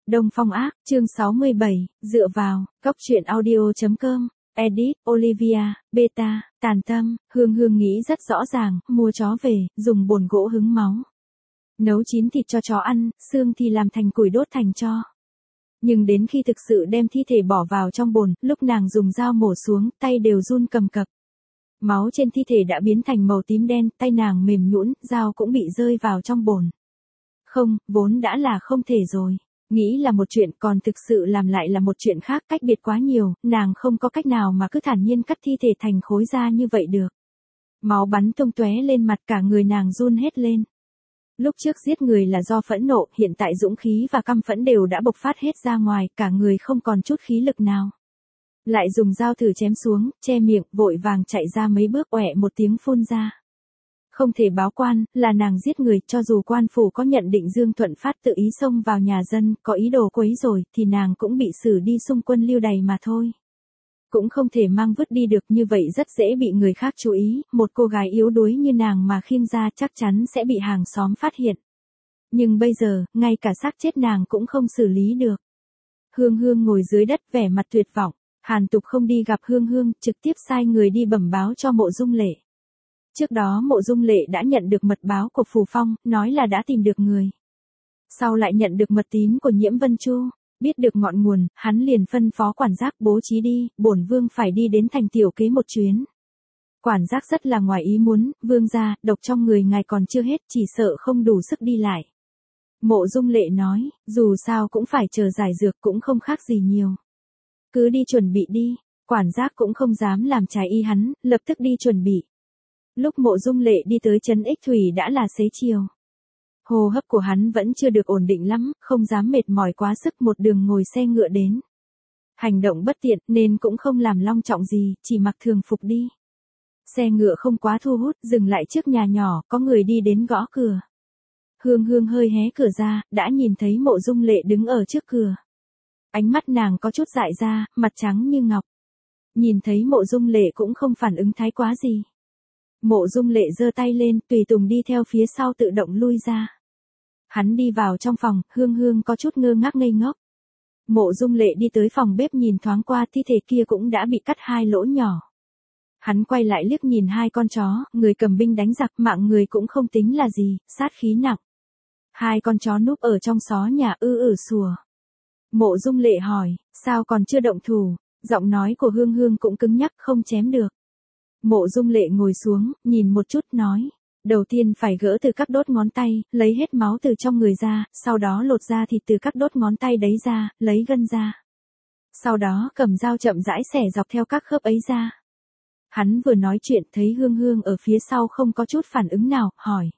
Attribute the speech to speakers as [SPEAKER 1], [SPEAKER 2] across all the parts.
[SPEAKER 1] Đông Phong Ác, chương 67, dựa vào, góc truyện audio.com, edit, Olivia, beta, tàn tâm, Hương Hương nghĩ rất rõ ràng, mua chó về, dùng bồn gỗ hứng máu. Nấu chín thịt cho chó ăn, xương thì làm thành củi đốt thành tro. Nhưng đến khi thực sự đem thi thể bỏ vào trong bồn, lúc nàng dùng dao mổ xuống, tay đều run cầm cập. Máu trên thi thể đã biến thành màu tím đen, tay nàng mềm nhũn, dao cũng bị rơi vào trong bồn. Không, vốn đã là không thể rồi. Nghĩ là một chuyện, còn thực sự làm lại là một chuyện khác, cách biệt quá nhiều, nàng không có cách nào mà cứ thản nhiên cắt thi thể thành khối ra như vậy được. Máu bắn tung tóe lên mặt, cả người nàng run hết lên. Lúc trước giết người là do phẫn nộ, hiện tại dũng khí và căm phẫn đều đã bộc phát hết ra ngoài, cả người không còn chút khí lực nào. Lại dùng dao thử chém xuống, che miệng, vội vàng chạy ra mấy bước, oẻ một tiếng phun ra. Không thể báo quan, là nàng giết người, cho dù quan phủ có nhận định Dương Thuận Phát tự ý xông vào nhà dân, có ý đồ quấy rồi, thì nàng cũng bị xử đi xung quân lưu đày mà thôi. Cũng không thể mang vứt đi được, như vậy rất dễ bị người khác chú ý, một cô gái yếu đuối như nàng mà khiêng ra chắc chắn sẽ bị hàng xóm phát hiện. Nhưng bây giờ, ngay cả xác chết nàng cũng không xử lý được. Hương Hương ngồi dưới đất vẻ mặt tuyệt vọng, Hàn Tục không đi gặp Hương Hương, trực tiếp sai người đi bẩm báo cho Mộ Dung Lệ. Trước đó Mộ Dung Lệ đã nhận được mật báo của Phù Phong, nói là đã tìm được người. Sau lại nhận được mật tín của Nhiễm Vân Chu, biết được ngọn nguồn, hắn liền phân phó quản giác bố trí đi, bổn vương phải đi đến thành Tiểu Kế một chuyến. Quản giác rất là ngoài ý muốn, vương gia, độc trong người ngài còn chưa hết, chỉ sợ không đủ sức đi lại. Mộ Dung Lệ nói, dù sao cũng phải chờ giải dược, cũng không khác gì nhiều. Cứ đi chuẩn bị đi, quản giác cũng không dám làm trái ý hắn, lập tức đi chuẩn bị. Lúc Mộ Dung Lệ đi tới trấn Ích Thủy đã là xế chiều. Hô hấp của hắn vẫn chưa được ổn định lắm, không dám mệt mỏi quá sức, một đường ngồi xe ngựa đến. Hành động bất tiện nên cũng không làm long trọng gì, chỉ mặc thường phục đi. Xe ngựa không quá thu hút, dừng lại trước nhà nhỏ, có người đi đến gõ cửa. Hương Hương hơi hé cửa ra, đã nhìn thấy Mộ Dung Lệ đứng ở trước cửa. Ánh mắt nàng có chút dại ra, mặt trắng như ngọc. Nhìn thấy Mộ Dung Lệ cũng không phản ứng thái quá gì. Mộ Dung Lệ giơ tay lên, tùy tùng đi theo phía sau tự động lui ra. Hắn đi vào trong phòng, Hương Hương có chút ngơ ngác ngây ngốc. Mộ Dung Lệ đi tới phòng bếp nhìn thoáng qua, thi thể kia cũng đã bị cắt 2 lỗ nhỏ. Hắn quay lại liếc nhìn 2 con chó, người cầm binh đánh giặc, mạng người cũng không tính là gì, sát khí nặng. 2 con chó núp ở trong xó nhà sủa. Mộ Dung Lệ hỏi, sao còn chưa động thủ? Giọng nói của Hương Hương cũng cứng nhắc, không chém được. Mộ Dung Lệ ngồi xuống, nhìn một chút, nói, đầu tiên phải gỡ từ các đốt ngón tay, lấy hết máu từ trong người ra, sau đó lột da thịt từ các đốt ngón tay đấy ra, lấy gân ra. Sau đó cầm dao chậm rãi xẻ dọc theo các khớp ấy ra. Hắn vừa nói chuyện thấy Hương Hương ở phía sau không có chút phản ứng nào, hỏi.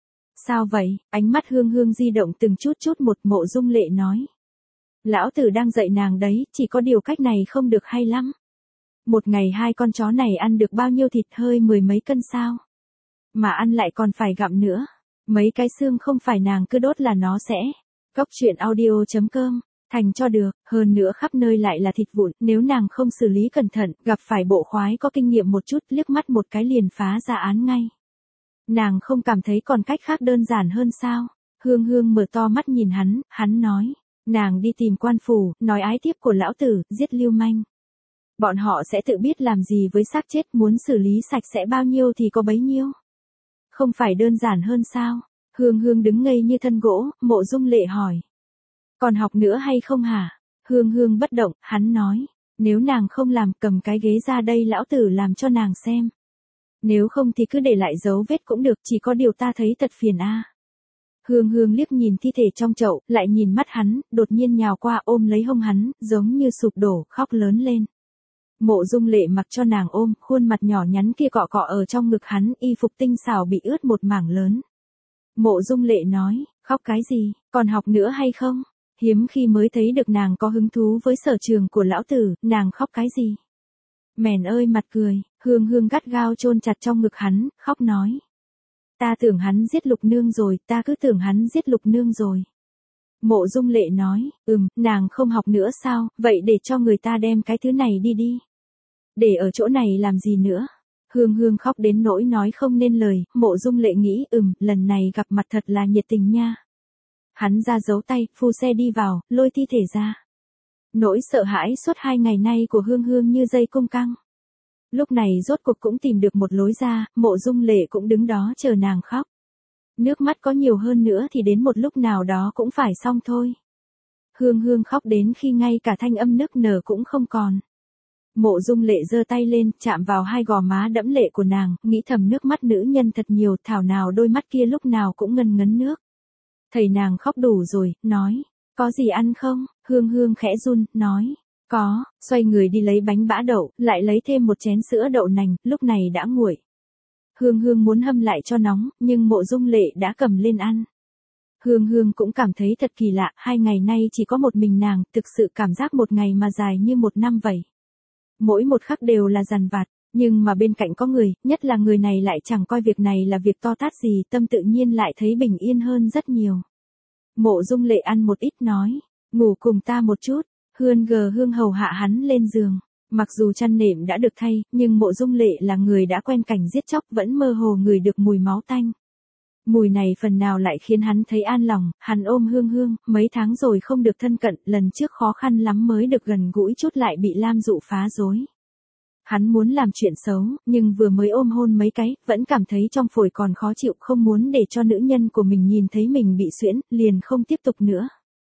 [SPEAKER 1] Sao vậy? Ánh mắt Hương Hương di động từng chút chút một. Mộ Dung Lệ nói. Lão tử đang dạy nàng đấy, chỉ có điều cách này không được hay lắm. Một ngày 2 con chó này ăn được bao nhiêu thịt, hơi 10 mấy cân sao? Mà ăn lại còn phải gặm nữa. Mấy cái xương không phải nàng cứ đốt là nó sẽ. Góc truyện audio.com, thành cho được, hơn nữa khắp nơi lại là thịt vụn, nếu nàng không xử lý cẩn thận, gặp phải bộ khoái có kinh nghiệm một chút, liếc mắt một cái liền phá ra án ngay. Nàng không cảm thấy còn cách khác đơn giản hơn sao? Hương Hương mở to mắt nhìn hắn nói, nàng đi tìm quan phủ, nói ái thiếp của lão tử, giết lưu manh. Bọn họ sẽ tự biết làm gì với xác chết, muốn xử lý sạch sẽ bao nhiêu thì có bấy nhiêu. Không phải đơn giản hơn sao? Hương Hương đứng ngây như thân gỗ. Mộ Dung Lệ hỏi. Còn học nữa hay không hả? Hương Hương bất động, hắn nói. Nếu nàng không làm, cầm cái ghế ra đây lão tử làm cho nàng xem. Nếu không thì cứ để lại dấu vết cũng được, chỉ có điều ta thấy thật phiền a. Hương Hương liếc nhìn thi thể trong chậu, lại nhìn mắt hắn, đột nhiên nhào qua ôm lấy hông hắn, giống như sụp đổ, khóc lớn lên. Mộ Dung Lệ mặc cho nàng ôm, khuôn mặt nhỏ nhắn kia cọ cọ ở trong ngực hắn, y phục tinh xảo bị ướt một mảng lớn. Mộ Dung Lệ nói, khóc cái gì, còn học nữa hay không? Hiếm khi mới thấy được nàng có hứng thú với sở trường của lão tử, nàng khóc cái gì? Mèn ơi mặt cười, Hương Hương gắt gao chôn chặt trong ngực hắn, khóc nói. Ta tưởng hắn giết Lục Nương rồi, ta cứ tưởng hắn giết Lục Nương rồi. Mộ Dung Lệ nói, nàng không học nữa sao, vậy để cho người ta đem cái thứ này đi đi. Để ở chỗ này làm gì nữa? Hương Hương khóc đến nỗi nói không nên lời, Mộ Dung Lệ nghĩ, lần này gặp mặt thật là nhiệt tình nha. Hắn ra giấu tay, phu xe đi vào, lôi thi thể ra. Nỗi sợ hãi suốt 2 ngày nay của Hương Hương như dây cung căng. Lúc này rốt cuộc cũng tìm được một lối ra, Mộ Dung Lệ cũng đứng đó chờ nàng khóc. Nước mắt có nhiều hơn nữa thì đến một lúc nào đó cũng phải xong thôi. Hương Hương khóc đến khi ngay cả thanh âm nức nở cũng không còn. Mộ Dung Lệ giơ tay lên, chạm vào hai gò má đẫm lệ của nàng, nghĩ thầm nước mắt nữ nhân thật nhiều, thảo nào đôi mắt kia lúc nào cũng ngân ngấn nước. Thầy nàng khóc đủ rồi, nói, có gì ăn không? Hương Hương khẽ run, nói, có, xoay người đi lấy bánh bã đậu, lại lấy thêm một chén sữa đậu nành, lúc này đã nguội. Hương Hương muốn hâm lại cho nóng, nhưng Mộ Dung Lệ đã cầm lên ăn. Hương Hương cũng cảm thấy thật kỳ lạ, 2 ngày nay chỉ có một mình nàng, thực sự cảm giác một ngày mà dài như một năm vậy. Mỗi một khắc đều là dằn vặt, nhưng mà bên cạnh có người, nhất là người này lại chẳng coi việc này là việc to tát gì, tâm tự nhiên lại thấy bình yên hơn rất nhiều. Mộ Dung Lệ ăn một ít nói, ngủ cùng ta một chút, Hương hầu hạ hắn lên giường. Mặc dù chăn nệm đã được thay, nhưng Mộ Dung Lệ là người đã quen cảnh giết chóc vẫn mơ hồ ngửi được mùi máu tanh. Mùi này phần nào lại khiến hắn thấy an lòng, hắn ôm Hương, mấy tháng rồi không được thân cận, lần trước khó khăn lắm mới được gần gũi chút lại bị Lam Dụ phá rối. Hắn muốn làm chuyện xấu, nhưng vừa mới ôm hôn mấy cái, vẫn cảm thấy trong phổi còn khó chịu, không muốn để cho nữ nhân của mình nhìn thấy mình bị suyễn, liền không tiếp tục nữa.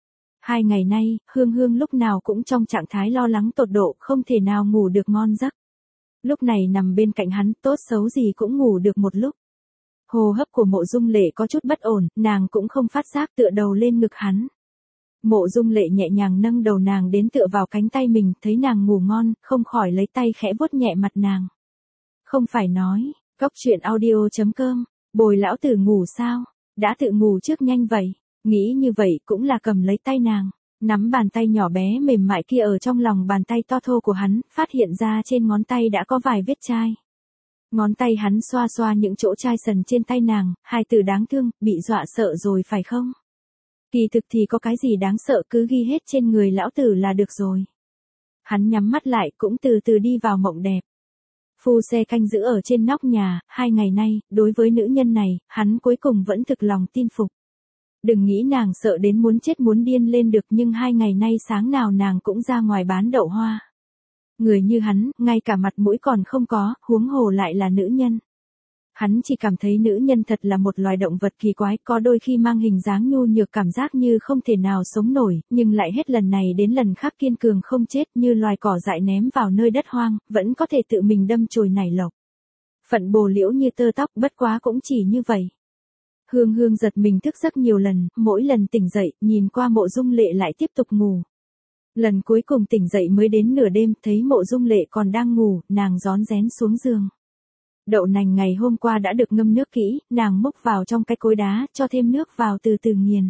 [SPEAKER 1] 2 ngày nay, Hương lúc nào cũng trong trạng thái lo lắng tột độ, không thể nào ngủ được ngon giấc. Lúc này nằm bên cạnh hắn, tốt xấu gì cũng ngủ được một lúc. Hô hấp của Mộ Dung Lệ có chút bất ổn, nàng cũng không phát giác, tựa đầu lên ngực hắn. Mộ Dung Lệ nhẹ nhàng nâng đầu nàng đến tựa vào cánh tay mình, thấy nàng ngủ ngon, không khỏi lấy tay khẽ vuốt nhẹ mặt nàng. Không phải nói, coctruyện.audio.com, bồi lão tử ngủ sao? Đã tự ngủ trước nhanh vậy. Nghĩ như vậy cũng là cầm lấy tay nàng, nắm bàn tay nhỏ bé mềm mại kia ở trong lòng bàn tay to thô của hắn, phát hiện ra trên ngón tay đã có vài vết chai. Ngón tay hắn xoa xoa những chỗ chai sần trên tay nàng, hai từ đáng thương, bị dọa sợ rồi phải không? Kỳ thực thì có cái gì đáng sợ, cứ ghi hết trên người lão tử là được rồi. Hắn nhắm mắt lại cũng từ từ đi vào mộng đẹp. Phu xe canh giữ ở trên nóc nhà, 2 ngày nay, đối với nữ nhân này, hắn cuối cùng vẫn thực lòng tin phục. Đừng nghĩ nàng sợ đến muốn chết muốn điên lên được, nhưng 2 ngày nay sáng nào nàng cũng ra ngoài bán đậu hoa. Người như hắn, ngay cả mặt mũi còn không có, huống hồ lại là nữ nhân. Hắn chỉ cảm thấy nữ nhân thật là một loài động vật kỳ quái, có đôi khi mang hình dáng nhu nhược, cảm giác như không thể nào sống nổi, nhưng lại hết lần này đến lần khác kiên cường không chết, như loài cỏ dại ném vào nơi đất hoang, vẫn có thể tự mình đâm chồi nảy lộc. Phận bồ liễu như tơ tóc, bất quá cũng chỉ như vậy. Hương giật mình thức giấc nhiều lần, mỗi lần tỉnh dậy, nhìn qua Mộ Dung Lệ lại tiếp tục ngủ. Lần cuối cùng tỉnh dậy mới đến nửa đêm, thấy Mộ Dung Lệ còn đang ngủ, nàng rón rén xuống giường. Đậu nành ngày hôm qua đã được ngâm nước kỹ, nàng múc vào trong cái cối đá, cho thêm nước vào từ từ nghiền.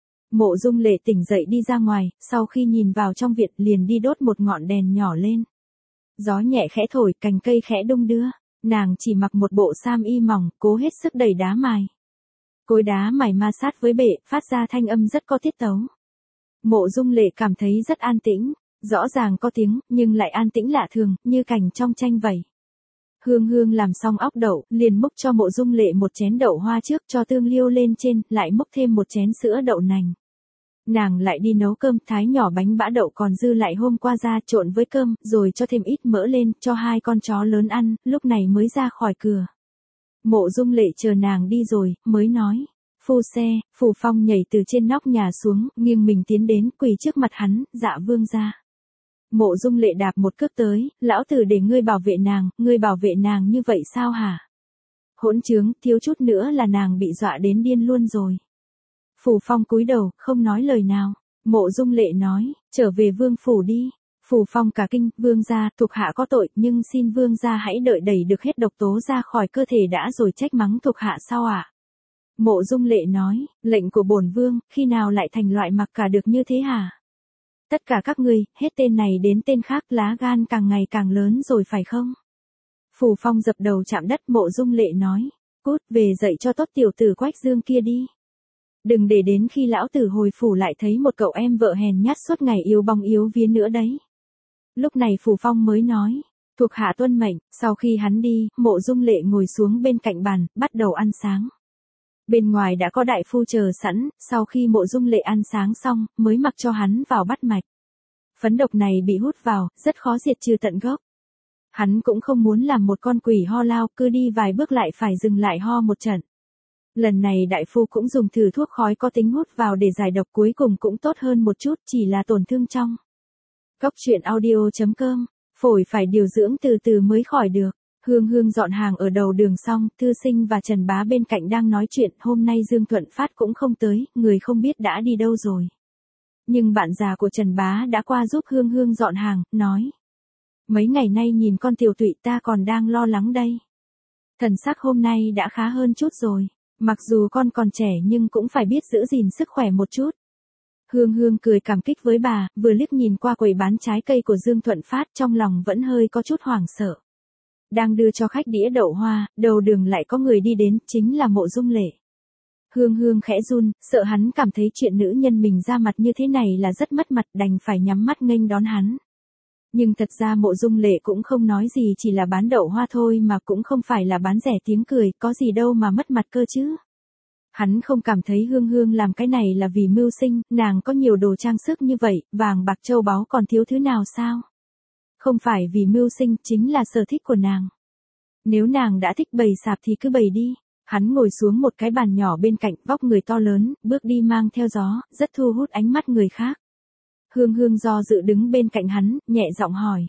[SPEAKER 1] Mộ Dung Lệ tỉnh dậy đi ra ngoài, sau khi nhìn vào trong viện liền đi đốt một ngọn đèn nhỏ lên. Gió nhẹ khẽ thổi, cành cây khẽ đung đưa, nàng chỉ mặc một bộ sam y mỏng, cố hết sức đẩy đá mài. Cối đá mài ma sát với bệ, phát ra thanh âm rất có tiết tấu. Mộ Dung Lệ cảm thấy rất an tĩnh, rõ ràng có tiếng, nhưng lại an tĩnh lạ thường, như cảnh trong tranh vậy. Hương làm xong óc đậu, liền múc cho Mộ Dung Lệ một chén đậu hoa trước, cho tương liêu lên trên, lại múc thêm một chén sữa đậu nành. Nàng lại đi nấu cơm, thái nhỏ bánh bã đậu còn dư lại hôm qua ra, trộn với cơm, rồi cho thêm ít mỡ lên, cho 2 con chó lớn ăn, lúc này mới ra khỏi cửa. Mộ Dung Lệ chờ nàng đi rồi, mới nói. Phu xe, Phù Phong nhảy từ trên nóc nhà xuống, nghiêng mình tiến đến, quỳ trước mặt hắn, dạ vương gia. Mộ Dung Lệ đạp một cước tới, lão tử để ngươi bảo vệ nàng, ngươi bảo vệ nàng như vậy sao hả? Hỗn trướng, thiếu chút nữa là nàng bị dọa đến điên luôn rồi. Phù Phong cúi đầu, không nói lời nào. Mộ Dung Lệ nói, trở về vương phủ đi. Phù Phong cả kinh, vương gia, thuộc hạ có tội, nhưng xin vương gia hãy đợi đẩy được hết độc tố ra khỏi cơ thể đã rồi trách mắng thuộc hạ sao ạ? Mộ Dung Lệ nói, lệnh của bổn vương, khi nào lại thành loại mặc cả được như thế hả? Tất cả các ngươi, hết tên này đến tên khác, lá gan càng ngày càng lớn rồi phải không? Phù Phong dập đầu chạm đất. Mộ Dung Lệ nói, cút về dạy cho tốt tiểu tử Quách Dương kia đi. Đừng để đến khi lão tử hồi phủ lại thấy một cậu em vợ hèn nhát suốt ngày yếu bóng yếu vía nữa đấy. Lúc này Phù Phong mới nói, thuộc hạ tuân mệnh. Sau khi hắn đi, Mộ Dung Lệ ngồi xuống bên cạnh bàn, bắt đầu ăn sáng. Bên ngoài đã có đại phu chờ sẵn, sau khi Mộ Dung Lệ ăn sáng xong, mới mặc cho hắn vào bắt mạch. Phấn độc này bị hút vào, rất khó diệt trừ tận gốc. Hắn cũng không muốn làm một con quỷ ho lao, cứ đi vài bước lại phải dừng lại ho một trận. Lần này đại phu cũng dùng thử thuốc khói có tính hút vào để giải độc, cuối cùng cũng tốt hơn một chút, chỉ là tổn thương trong. Góc truyện audio.com, phổi phải điều dưỡng từ từ mới khỏi được. Hương Hương dọn hàng ở đầu đường xong, Thư Sinh và Trần Bá bên cạnh đang nói chuyện, hôm nay Dương Thuận Phát cũng không tới, người không biết đã đi đâu rồi. Nhưng bạn già của Trần Bá đã qua giúp Hương Hương dọn hàng, nói. Mấy ngày nay nhìn con tiểu tụy ta còn đang lo lắng đây. Thần sắc hôm nay đã khá hơn chút rồi, mặc dù con còn trẻ nhưng cũng phải biết giữ gìn sức khỏe một chút. Hương Hương cười cảm kích với bà, vừa liếc nhìn qua quầy bán trái cây của Dương Thuận Phát, trong lòng vẫn hơi có chút hoảng sợ. Đang đưa cho khách đĩa đậu hoa, đầu đường lại có người đi đến, chính là Mộ Dung Lệ. Hương Hương khẽ run, sợ hắn cảm thấy chuyện nữ nhân mình ra mặt như thế này là rất mất mặt, đành phải nhắm mắt nghênh đón hắn. Nhưng thật ra Mộ Dung Lệ cũng không nói gì, chỉ là bán đậu hoa thôi mà cũng không phải là bán rẻ tiếng cười, có gì đâu mà mất mặt cơ chứ. Hắn không cảm thấy Hương Hương làm cái này là vì mưu sinh, nàng có nhiều đồ trang sức như vậy, vàng bạc châu báu còn thiếu thứ nào sao? Không phải vì mưu sinh, chính là sở thích của nàng. Nếu nàng đã thích bày sạp thì cứ bày đi. Hắn ngồi xuống một cái bàn nhỏ bên cạnh, vóc người to lớn, bước đi mang theo gió, rất thu hút ánh mắt người khác. Hương Hương do dự đứng bên cạnh hắn, nhẹ giọng hỏi.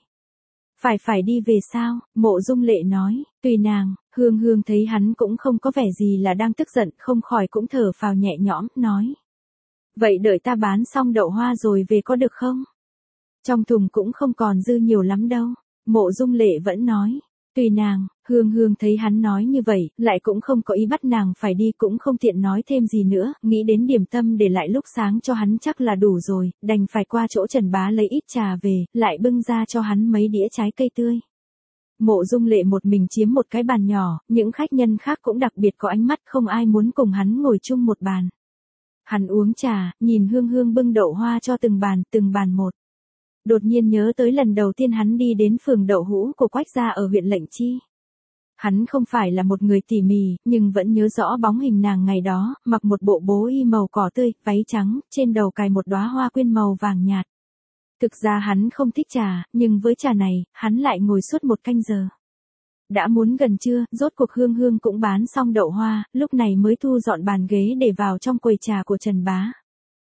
[SPEAKER 1] Phải đi về sao? Mộ Dung Lệ nói, tùy nàng. Hương Hương thấy hắn cũng không có vẻ gì là đang tức giận, không khỏi cũng thở phào nhẹ nhõm, nói. Vậy đợi ta bán xong đậu hoa rồi về có được không? Trong thùng cũng không còn dư nhiều lắm đâu. Mộ Dung Lệ vẫn nói. Tùy nàng. Hương Hương thấy hắn nói như vậy, lại cũng không có ý bắt nàng phải đi, cũng không tiện nói thêm gì nữa, nghĩ đến điểm tâm để lại lúc sáng cho hắn chắc là đủ rồi, đành phải qua chỗ Trần Bá lấy ít trà về, lại bưng ra cho hắn mấy đĩa trái cây tươi. Mộ Dung Lệ một mình chiếm một cái bàn nhỏ, những khách nhân khác cũng đặc biệt có ánh mắt, không ai muốn cùng hắn ngồi chung một bàn. Hắn uống trà, nhìn Hương Hương bưng đậu hoa cho từng bàn một. Đột nhiên nhớ tới lần đầu tiên hắn đi đến phường đậu hũ của Quách gia ở huyện Lệnh Chi. Hắn không phải là một người tỉ mỉ, nhưng vẫn nhớ rõ bóng hình nàng ngày đó, mặc một bộ bố y màu cỏ tươi, váy trắng, trên đầu cài một đóa hoa quyên màu vàng nhạt. Thực ra hắn không thích trà, nhưng với trà này, hắn lại ngồi suốt một canh giờ. Đã muốn gần trưa, rốt cuộc Hương Hương cũng bán xong đậu hoa, lúc này mới thu dọn bàn ghế để vào trong quầy trà của Trần Bá.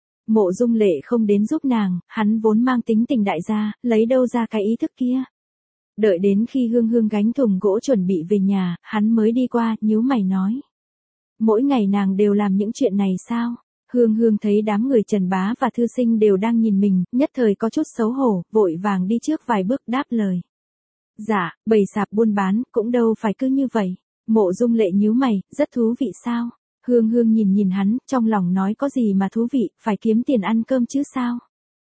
[SPEAKER 1] Mộ Dung Lệ không đến giúp nàng, hắn vốn mang tính tình đại gia, lấy đâu ra cái ý thức kia. Đợi đến khi Hương Hương gánh thùng gỗ chuẩn bị về nhà, hắn mới đi qua, nhíu mày nói. Mỗi ngày nàng đều làm những chuyện này sao? Hương Hương thấy đám người Trần Bá và Thư Sinh đều đang nhìn mình, nhất thời có chút xấu hổ, vội vàng đi trước vài bước đáp lời. Dạ, bày sạp buôn bán, cũng đâu phải cứ như vậy. Mộ Dung Lệ nhíu mày, rất thú vị sao? Hương Hương nhìn hắn, trong lòng nói có gì mà thú vị, phải kiếm tiền ăn cơm chứ sao?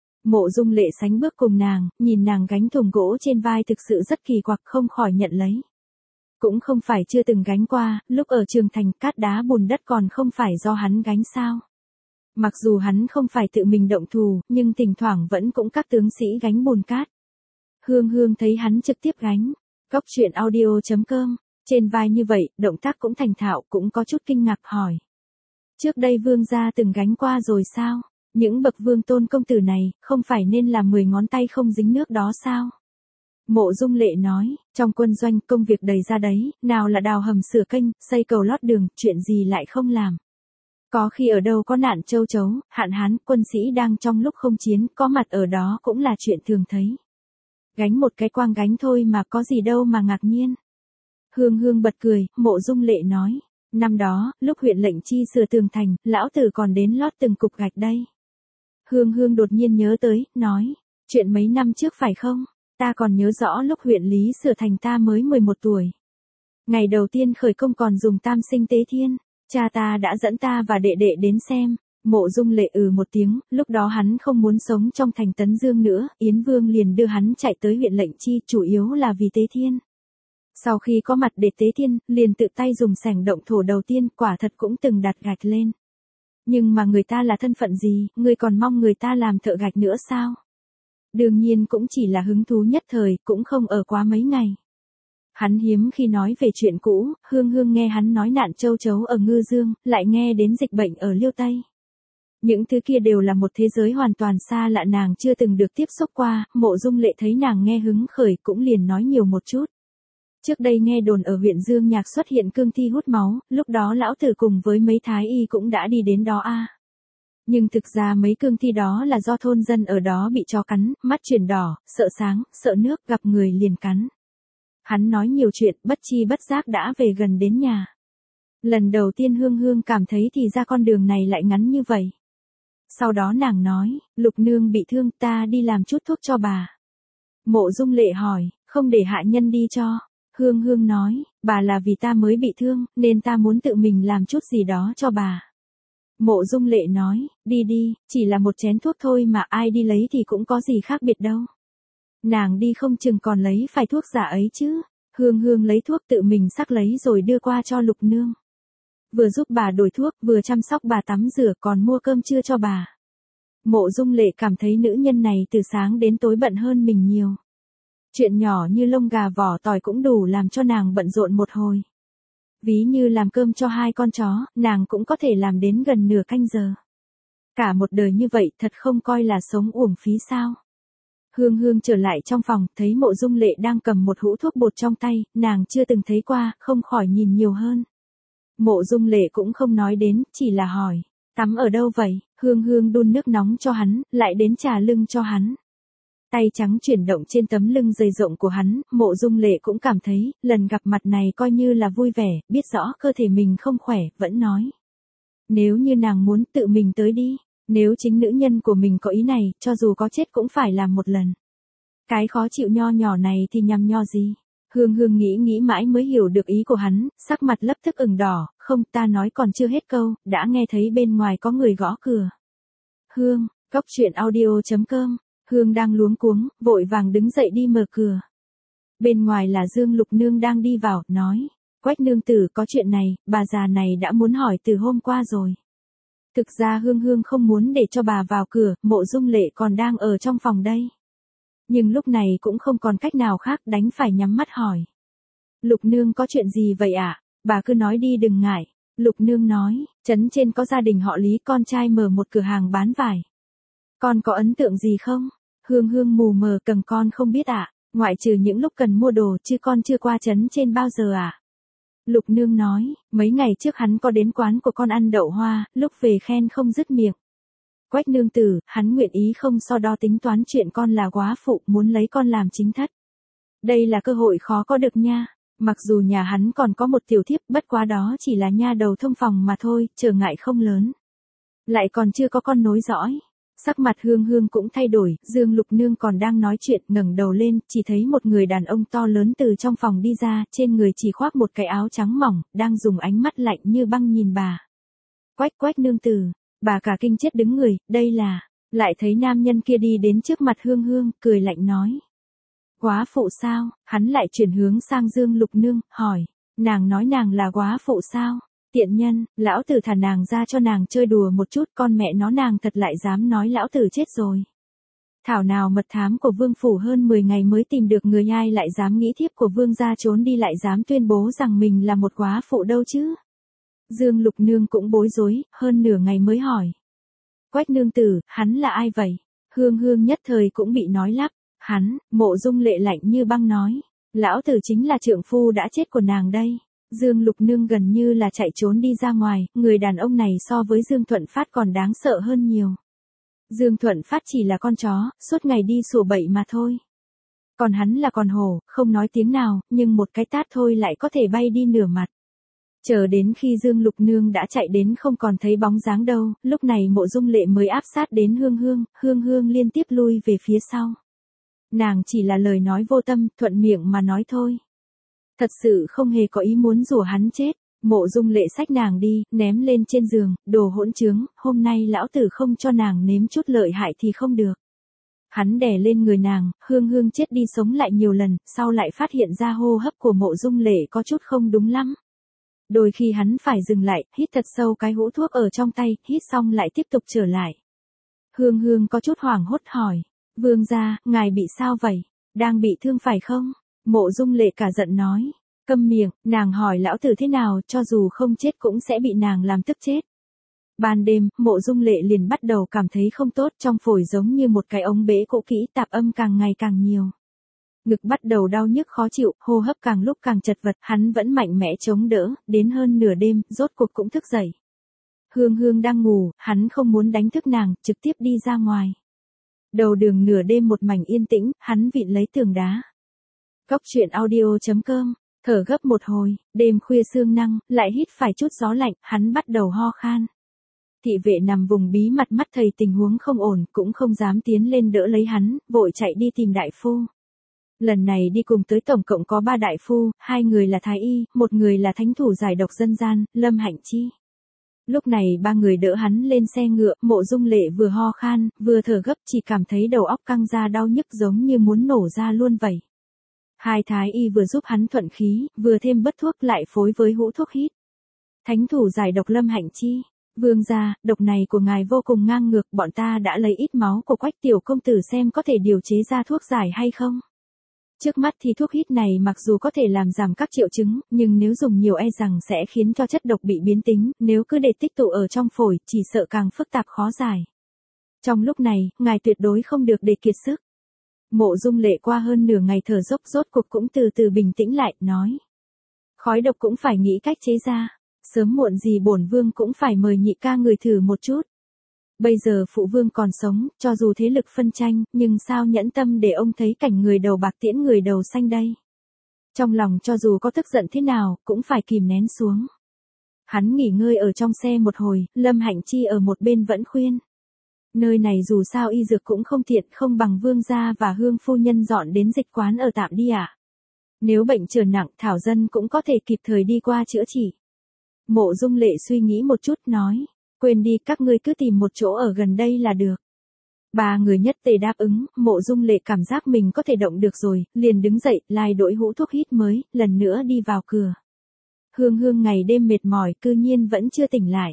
[SPEAKER 1] Mộ Dung Lệ sánh bước cùng nàng, nhìn nàng gánh thùng gỗ trên vai thực sự rất kỳ quặc, không khỏi nhận lấy. Cũng không phải chưa từng gánh qua, lúc ở Trường Thành cát đá bùn đất còn không phải do hắn gánh sao? Mặc dù hắn không phải tự mình động thủ, nhưng thỉnh thoảng vẫn cũng các tướng sĩ gánh bùn cát. Hương Hương thấy hắn trực tiếp gánh. Góc truyện audio.com, trên vai như vậy, động tác cũng thành thạo, cũng có chút kinh ngạc hỏi. Trước đây vương gia từng gánh qua rồi sao? Những bậc vương tôn công tử này, không phải nên là 10 ngón tay không dính nước đó sao? Mộ Dung Lệ nói, trong quân doanh công việc đầy ra đấy, nào là đào hầm sửa kênh, xây cầu lót đường, chuyện gì lại không làm. Có khi ở đâu có nạn châu chấu, hạn hán, quân sĩ đang trong lúc không chiến, có mặt ở đó cũng là chuyện thường thấy. Gánh một cái quang gánh thôi mà có gì đâu mà ngạc nhiên. Hương Hương bật cười, Mộ Dung Lệ nói, năm đó, lúc huyện Lệnh Chi sửa tường thành, lão tử còn đến lót từng cục gạch đây. Hương Hương đột nhiên nhớ tới, nói, chuyện mấy năm trước phải không? Ta còn nhớ rõ lúc huyện Lý sửa thành ta mới 11 tuổi. Ngày đầu tiên khởi công còn dùng tam sinh tế thiên, cha ta đã dẫn ta và đệ đệ đến xem. Mộ Dung Lệ một tiếng, lúc đó hắn không muốn sống trong thành Tấn Dương nữa, Yến Vương liền đưa hắn chạy tới huyện Lệnh Chi, chủ yếu là vì tế thiên. Sau khi có mặt để tế thiên, liền tự tay dùng xẻng động thổ đầu tiên, quả thật cũng từng đặt gạch lên. Nhưng mà người ta là thân phận gì, ngươi còn mong người ta làm thợ gạch nữa sao? Đương nhiên cũng chỉ là hứng thú nhất thời, cũng không ở quá mấy ngày. Hắn hiếm khi nói về chuyện cũ, Hương Hương nghe hắn nói nạn châu chấu ở Ngư Dương, lại nghe đến dịch bệnh ở Liêu Tây. Những thứ kia đều là một thế giới hoàn toàn xa lạ nàng chưa từng được tiếp xúc qua, Mộ Dung Lệ thấy nàng nghe hứng khởi cũng liền nói nhiều một chút. Trước đây nghe đồn ở huyện Dương Nhạc xuất hiện cương thi hút máu, lúc đó lão tử cùng với mấy thái y cũng đã đi đến đó a. Nhưng thực ra mấy cương thi đó là do thôn dân ở đó bị chó cắn, mắt chuyển đỏ, sợ sáng, sợ nước, gặp người liền cắn. Hắn nói nhiều chuyện, bất chi bất giác đã về gần đến nhà. Lần đầu tiên Hương Hương cảm thấy thì ra con đường này lại ngắn như vậy. Sau đó nàng nói, Lục nương bị thương, ta đi làm chút thuốc cho bà. Mộ Dung Lệ hỏi, không để hạ nhân đi cho. Hương Hương nói, bà là vì ta mới bị thương, nên ta muốn tự mình làm chút gì đó cho bà. Mộ Dung Lệ nói, đi đi, chỉ là một chén thuốc thôi mà ai đi lấy thì cũng có gì khác biệt đâu. Nàng đi không chừng còn lấy phải thuốc giả ấy chứ. Hương Hương lấy thuốc tự mình sắc lấy rồi đưa qua cho Lục nương. Vừa giúp bà đổi thuốc, vừa chăm sóc bà tắm rửa còn mua cơm trưa cho bà. Mộ Dung Lệ cảm thấy nữ nhân này từ sáng đến tối bận hơn mình nhiều. Chuyện nhỏ như lông gà vỏ tỏi cũng đủ làm cho nàng bận rộn một hồi. Ví như làm cơm cho 2 con chó, nàng cũng có thể làm đến gần nửa canh giờ. Cả một đời như vậy thật không coi là sống uổng phí sao. Hương Hương trở lại trong phòng, thấy Mộ Dung Lệ đang cầm một hũ thuốc bột trong tay, nàng chưa từng thấy qua, không khỏi nhìn nhiều hơn. Mộ Dung Lệ cũng không nói đến, chỉ là hỏi, tắm ở đâu vậy? Hương Hương đun nước nóng cho hắn, lại đến trà lưng cho hắn. Tay trắng chuyển động trên tấm lưng dày rộng của hắn, Mộ Dung Lệ cũng cảm thấy, lần gặp mặt này coi như là vui vẻ, biết rõ cơ thể mình không khỏe, vẫn nói. Nếu như nàng muốn tự mình tới đi, nếu chính nữ nhân của mình có ý này, cho dù có chết cũng phải làm một lần. Cái khó chịu nho nhỏ này thì nhằm nho gì? Hương Hương nghĩ mãi mới hiểu được ý của hắn, sắc mặt lập tức ửng đỏ, không ta nói còn chưa hết câu, đã nghe thấy bên ngoài có người gõ cửa. Hương, Cóc Truyện Audio.com. Hương đang luống cuống, vội vàng đứng dậy đi mở cửa. Bên ngoài là Dương Lục Nương đang đi vào, nói, Quách nương tử có chuyện này, bà già này đã muốn hỏi từ hôm qua rồi. Thực ra Hương Hương không muốn để cho bà vào cửa, Mộ Dung Lệ còn đang ở trong phòng đây. Nhưng lúc này cũng không còn cách nào khác, đành phải nhắm mắt hỏi. Lục Nương có chuyện gì vậy ạ? Bà cứ nói đi đừng ngại. Lục Nương nói, trấn trên có gia đình họ Lý con trai mở một cửa hàng bán vải. Con có ấn tượng gì không? Hương Hương mù mờ cầm con không biết ạ, ngoại trừ những lúc cần mua đồ chứ con chưa qua trấn trên bao giờ ạ. Lục Nương nói, mấy ngày trước hắn có đến quán của con ăn đậu hoa, lúc về khen không dứt miệng. Quách nương tử, hắn nguyện ý không so đo tính toán chuyện con là góa phụ, muốn lấy con làm chính thất. Đây là cơ hội khó có được nha. Mặc dù nhà hắn còn có một tiểu thiếp, bất quá đó chỉ là nha đầu thông phòng mà thôi, trở ngại không lớn. Lại còn chưa có con nối dõi. Sắc mặt Hương Hương cũng thay đổi, Dương Lục Nương còn đang nói chuyện, ngẩng đầu lên, chỉ thấy một người đàn ông to lớn từ trong phòng đi ra, trên người chỉ khoác một cái áo trắng mỏng, đang dùng ánh mắt lạnh như băng nhìn bà. Quách nương tử, bà cả kinh chết đứng người, đây là, lại thấy nam nhân kia đi đến trước mặt Hương Hương, cười lạnh nói. Góa phụ sao? Hắn lại chuyển hướng sang Dương Lục Nương, hỏi, nàng nói nàng là góa phụ sao? Tiện nhân, lão tử thả nàng ra cho nàng chơi đùa một chút, con mẹ nó nàng thật lại dám nói lão tử chết rồi. Thảo nào mật thám của vương phủ hơn 10 ngày mới tìm được người, ai lại dám nghĩ thiếp của vương gia trốn đi lại dám tuyên bố rằng mình là một góa phụ đâu chứ. Dương Lục Nương cũng bối rối, hơn nửa ngày mới hỏi. Quách nương tử, hắn là ai vậy? Hương Hương nhất thời cũng bị nói lắp. Hắn, Mộ Dung Lệ lạnh như băng nói. Lão tử chính là trượng phu đã chết của nàng đây. Dương Lục Nương gần như là chạy trốn đi ra ngoài, người đàn ông này so với Dương Thuận Phát còn đáng sợ hơn nhiều. Dương Thuận Phát chỉ là con chó, suốt ngày đi sủa bậy mà thôi. Còn hắn là con hổ, không nói tiếng nào, nhưng một cái tát thôi lại có thể bay đi nửa mặt. Chờ đến khi Dương Lục Nương đã chạy đến không còn thấy bóng dáng đâu, lúc này Mộ Dung Lệ mới áp sát đến Hương Hương liên tiếp lui về phía sau. Nàng chỉ là lời nói vô tâm, thuận miệng mà nói thôi. Thật sự không hề có ý muốn rủa hắn chết. Mộ Dung Lệ xách nàng đi, ném lên trên giường, đồ hỗn trướng, hôm nay lão tử không cho nàng nếm chút lợi hại thì không được. Hắn đè lên người nàng, Hương chết đi sống lại nhiều lần, sau lại phát hiện ra hô hấp của Mộ Dung Lệ có chút không đúng lắm. Đôi khi hắn phải dừng lại, hít thật sâu cái hũ thuốc ở trong tay, hít xong lại tiếp tục trở lại. Hương có chút hoảng hốt hỏi, vương gia, ngài bị sao vậy? Đang bị thương phải không? Mộ Dung Lệ cả giận nói. Câm miệng, nàng hỏi lão tử thế nào, cho dù không chết cũng sẽ bị nàng làm tức chết. Ban đêm, Mộ Dung Lệ liền bắt đầu cảm thấy không tốt, trong phổi giống như một cái ống bể cũ kỹ, tạp âm càng ngày càng nhiều. Ngực bắt đầu đau nhức khó chịu, hô hấp càng lúc càng chật vật, hắn vẫn mạnh mẽ chống đỡ, đến hơn nửa đêm, rốt cuộc cũng thức dậy. Hương Hương đang ngủ, hắn không muốn đánh thức nàng, trực tiếp đi ra ngoài. Đầu đường nửa đêm một mảnh yên tĩnh, hắn vịn lấy tường đá. Cóc truyện audio.com, thở gấp một hồi, đêm khuya sương nắng, lại hít phải chút gió lạnh, hắn bắt đầu ho khan. Thị vệ nằm vùng bí mật mắt thấy tình huống không ổn, cũng không dám tiến lên đỡ lấy hắn, vội chạy đi tìm đại phu. Lần này đi cùng tới tổng cộng có 3 đại phu, 2 người là thái y, 1 người là thánh thủ giải độc dân gian, Lâm Hạnh Chi. Lúc này 3 người đỡ hắn lên xe ngựa, Mộ Dung Lệ vừa ho khan, vừa thở gấp, chỉ cảm thấy đầu óc căng ra đau nhức giống như muốn nổ ra luôn vậy. 2 thái y vừa giúp hắn thuận khí, vừa thêm bớt thuốc lại phối với hũ thuốc hít. Thánh thủ giải độc Lâm Hạnh Chi. Vương gia, độc này của ngài vô cùng ngang ngược, bọn ta đã lấy ít máu của Quách tiểu công tử xem có thể điều chế ra thuốc giải hay không. Trước mắt thì thuốc hít này mặc dù có thể làm giảm các triệu chứng, nhưng nếu dùng nhiều e rằng sẽ khiến cho chất độc bị biến tính, nếu cứ để tích tụ ở trong phổi, chỉ sợ càng phức tạp khó giải. Trong lúc này, ngài tuyệt đối không được để kiệt sức. Mộ Dung Lệ qua hơn nửa ngày thở dốc rốt cuộc cũng từ từ bình tĩnh lại, nói. Khói độc cũng phải nghĩ cách chế ra. Sớm muộn gì bổn vương cũng phải mời nhị ca người thử một chút. Bây giờ phụ vương còn sống, cho dù thế lực phân tranh, nhưng sao nhẫn tâm để ông thấy cảnh người đầu bạc tiễn người đầu xanh đây. Trong lòng cho dù có tức giận thế nào, cũng phải kìm nén xuống. Hắn nghỉ ngơi ở trong xe một hồi, Lâm Hạnh Chi ở một bên vẫn khuyên. Nơi này dù sao y dược cũng không tiện, không bằng vương gia và Hương phu nhân dọn đến dịch quán ở tạm đi ạ. Nếu bệnh trở nặng, thảo dân cũng có thể kịp thời đi qua chữa trị. Mộ Dung Lệ suy nghĩ một chút nói, quên đi, các ngươi cứ tìm một chỗ ở gần đây là được. 3 người nhất tề đáp ứng, Mộ Dung Lệ cảm giác mình có thể động được rồi, liền đứng dậy, lai đổi hũ thuốc hít mới, lần nữa đi vào cửa. Hương Hương ngày đêm mệt mỏi, cư nhiên vẫn chưa tỉnh lại.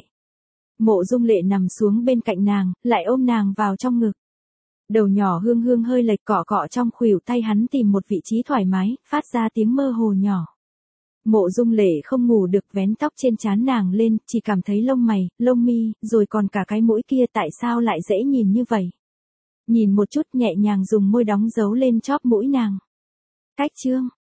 [SPEAKER 1] Mộ Dung Lệ nằm xuống bên cạnh nàng, lại ôm nàng vào trong ngực. Đầu nhỏ Hương Hương hơi lệch cọ cọ trong khuỷu tay hắn tìm một vị trí thoải mái, phát ra tiếng mơ hồ nhỏ. Mộ Dung Lệ không ngủ được, vén tóc trên trán nàng lên, chỉ cảm thấy lông mày, lông mi, rồi còn cả cái mũi kia tại sao lại dễ nhìn như vậy. Nhìn một chút nhẹ nhàng dùng môi đóng dấu lên chóp mũi nàng. Cách chương.